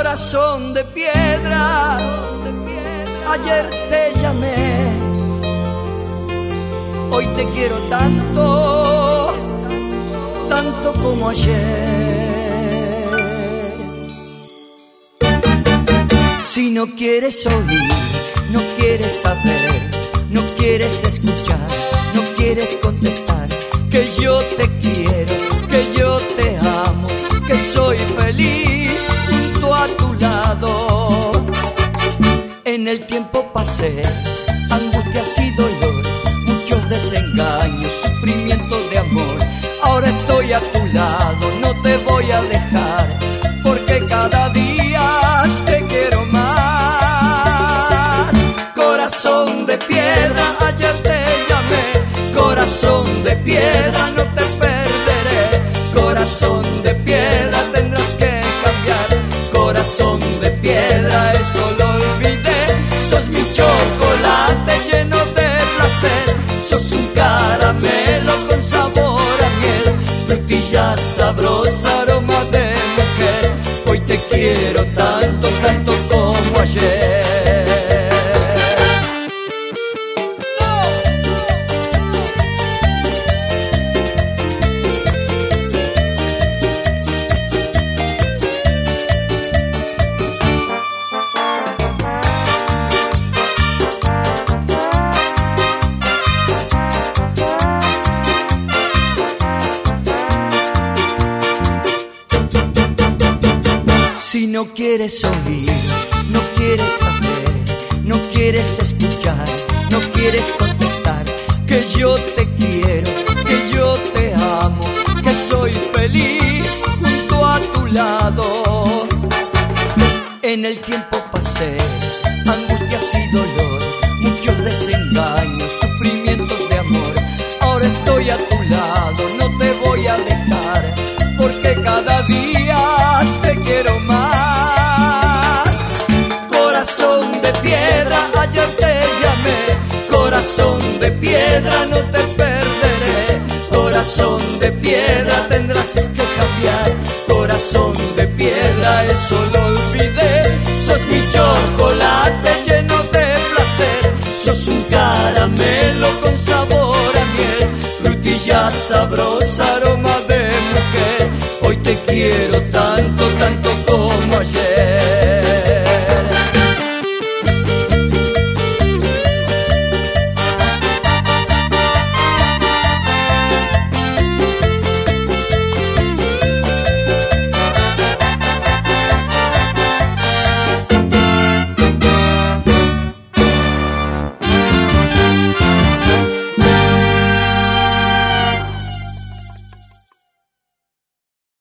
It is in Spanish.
Corazón de piedra, ayer te llamé, hoy te quiero tanto, tanto como ayer. Si no quieres oír, no quieres saber, no quieres escuchar, no quieres contestar, que yo te quiero, que yo te amo, que soy feliz junto a tu lado. En el tiempo pasé angustias y dolor, muchos desengaños, sufrimientos de amor. Ahora estoy a tu lado, no te voy a dejar, porque cada día te quiero más. Corazón de piedra, ayer te llamé, corazón de piedra, no te perderé. Corazón de piedra, tendrás que cambiar. Corazón de piedra, eso lo olvidé. Sos mi chocolate lleno de placer, sos un caramelo con sabor a miel, frutilla sabrosa, aroma de mujer. Hoy te quiero tanto, tanto como ayer. Si no quieres oír, no quieres saber, no quieres escuchar, no quieres contestar, que yo te quiero, que yo te amo, que soy feliz junto a tu lado. En el tiempo pasé angustias y dolor, muchos desengaños, sufrimientos de amor. Ahora estoy a tu lado, no te voy a dejar, porque cada día te quiero más. Corazón de piedra, ayer te llamé, corazón de piedra, no te perderé. Corazón de piedra, tendrás que cambiar. Corazón de piedra, eso lo olvidé. Sos mi chocolate lleno de placer, sos un caramelo con sabor a miel, frutilla sabrosa, aroma de mujer. Hoy te quiero